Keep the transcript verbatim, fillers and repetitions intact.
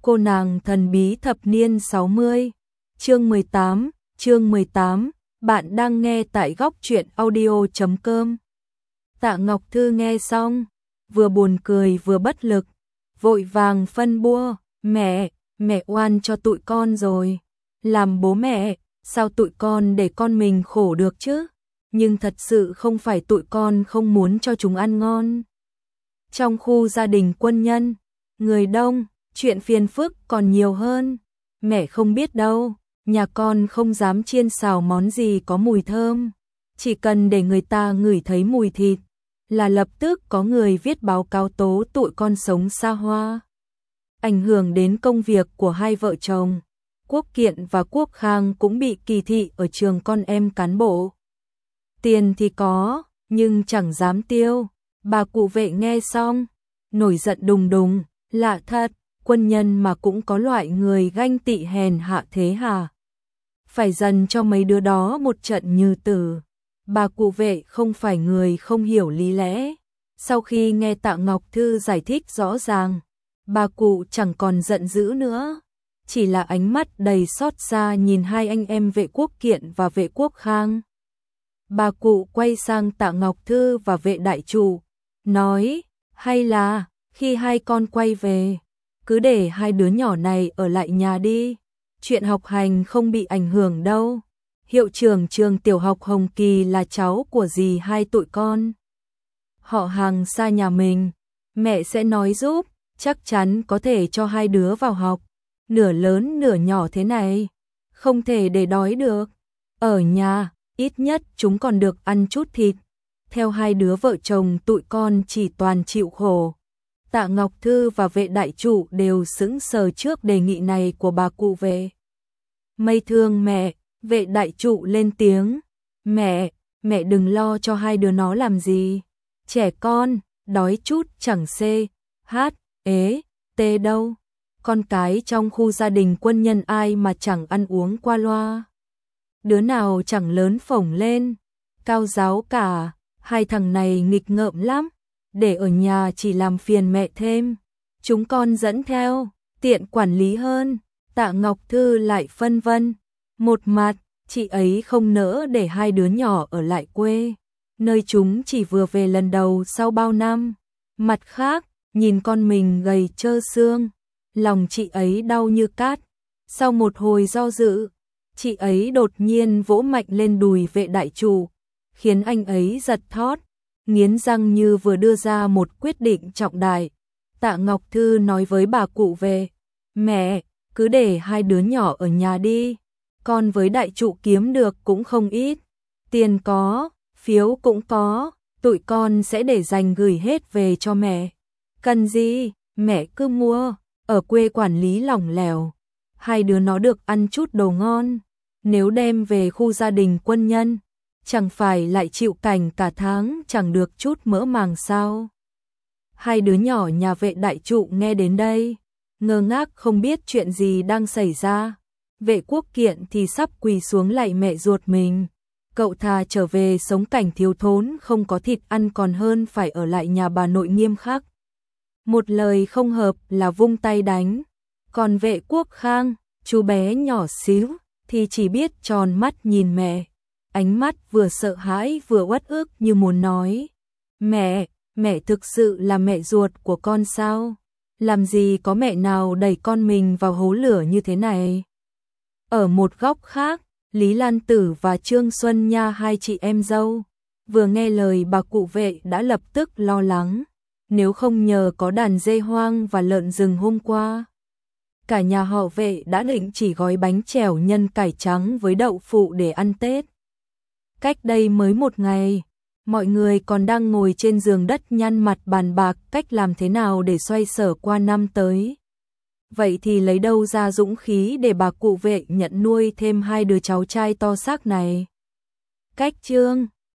Cô nàng thần bí thập niên sáu mươi. Chương mười tám, chương mười tám, bạn đang nghe tại góc truyện audio chấm com. Tạ Ngọc Thư nghe xong, vừa buồn cười vừa bất lực, vội vàng phân bua, mẹ, mẹ oan cho tụi con rồi. Làm bố mẹ, sao tụi con để con mình khổ được chứ? Nhưng thật sự không phải tụi con không muốn cho chúng ăn ngon. Trong khu gia đình quân nhân, người đông, chuyện phiền phức còn nhiều hơn. Mẹ không biết đâu, nhà con không dám chiên xào món gì có mùi thơm. Chỉ cần để người ta ngửi thấy mùi thịt, là lập tức có người viết báo cáo tố tụi con sống xa hoa. Ảnh hưởng đến công việc của hai vợ chồng, Quốc Kiện và Quốc Khang cũng bị kỳ thị ở trường con em cán bộ. Tiền thì có, nhưng chẳng dám tiêu. Bà cụ Vệ nghe xong, nổi giận đùng đùng, lạ thật, quân nhân mà cũng có loại người ganh tị hèn hạ thế hả? Phải dần cho mấy đứa đó một trận như tử. Bà cụ Vệ không phải người không hiểu lý lẽ. Sau khi nghe Tạ Ngọc Thư giải thích rõ ràng, bà cụ chẳng còn giận dữ nữa, chỉ là ánh mắt đầy xót xa nhìn hai anh em Vệ Quốc Kiện và Vệ Quốc Khang. Bà cụ quay sang Tạ Ngọc Thư và Vệ đại chủ, nói, hay là, khi hai con quay về, cứ để hai đứa nhỏ này ở lại nhà đi, chuyện học hành không bị ảnh hưởng đâu. Hiệu trưởng trường tiểu học Hồng Kỳ là cháu của dì hai tụi con. Họ hàng xa nhà mình, mẹ sẽ nói giúp, chắc chắn có thể cho hai đứa vào học. Nửa lớn nửa nhỏ thế này, không thể để đói được. Ở nhà, ít nhất chúng còn được ăn chút thịt. Theo hai đứa vợ chồng tụi con chỉ toàn chịu khổ. Tạ Ngọc Thư và Vệ đại chủ đều sững sờ trước đề nghị này của bà cụ Vệ. Mây thương mẹ, Vệ đại trụ lên tiếng, mẹ, mẹ đừng lo cho hai đứa nó làm gì. Trẻ con, đói chút chẳng xê, hát, ế, tê đâu. Con cái trong khu gia đình quân nhân ai mà chẳng ăn uống qua loa. Đứa nào chẳng lớn phổng lên, cao giáo cả, hai thằng này nghịch ngợm lắm, để ở nhà chỉ làm phiền mẹ thêm. Chúng con dẫn theo, tiện quản lý hơn. Tạ Ngọc Thư lại phân vân. Một mặt, chị ấy không nỡ để hai đứa nhỏ ở lại quê, nơi chúng chỉ vừa về lần đầu sau bao năm. Mặt khác, nhìn con mình gầy trơ xương, lòng chị ấy đau như cát. Sau một hồi do dự, chị ấy đột nhiên vỗ mạnh lên đùi Vệ đại chủ, khiến anh ấy giật thót, nghiến răng như vừa đưa ra một quyết định trọng đại. Tạ Ngọc Thư nói với bà cụ Vệ, mẹ, cứ để hai đứa nhỏ ở nhà đi. Con với đại trụ kiếm được cũng không ít. Tiền có, phiếu cũng có, tụi con sẽ để dành gửi hết về cho mẹ. Cần gì, mẹ cứ mua, ở quê quản lý lỏng lẻo. Hai đứa nó được ăn chút đồ ngon. Nếu đem về khu gia đình quân nhân, chẳng phải lại chịu cảnh cả tháng chẳng được chút mỡ màng sao? Hai đứa nhỏ nhà Vệ đại trụ nghe đến đây, ngơ ngác không biết chuyện gì đang xảy ra. Vệ Quốc Kiện thì sắp quỳ xuống lạy mẹ ruột mình. Cậu thà trở về sống cảnh thiếu thốn không có thịt ăn còn hơn phải ở lại nhà bà nội nghiêm khắc. Một lời không hợp là vung tay đánh. Còn Vệ Quốc Khang, chú bé nhỏ xíu, thì chỉ biết tròn mắt nhìn mẹ. Ánh mắt vừa sợ hãi vừa uất ức như muốn nói. Mẹ, mẹ thực sự là mẹ ruột của con sao? Làm gì có mẹ nào đẩy con mình vào hố lửa như thế này? Ở một góc khác, Lý Lan Tử và Trương Xuân Nha hai chị em dâu, vừa nghe lời bà cụ Vệ đã lập tức lo lắng. Nếu không nhờ có đàn dê hoang và lợn rừng hôm qua, cả nhà họ Vệ đã định chỉ gói bánh chèo nhân cải trắng với đậu phụ để ăn Tết. Cách đây mới một ngày, mọi người còn đang ngồi trên giường đất nhăn mặt bàn bạc cách làm thế nào để xoay sở qua năm tới. Vậy thì lấy đâu ra dũng khí để bà cụ Vệ nhận nuôi thêm hai đứa cháu trai to xác này? Cách chương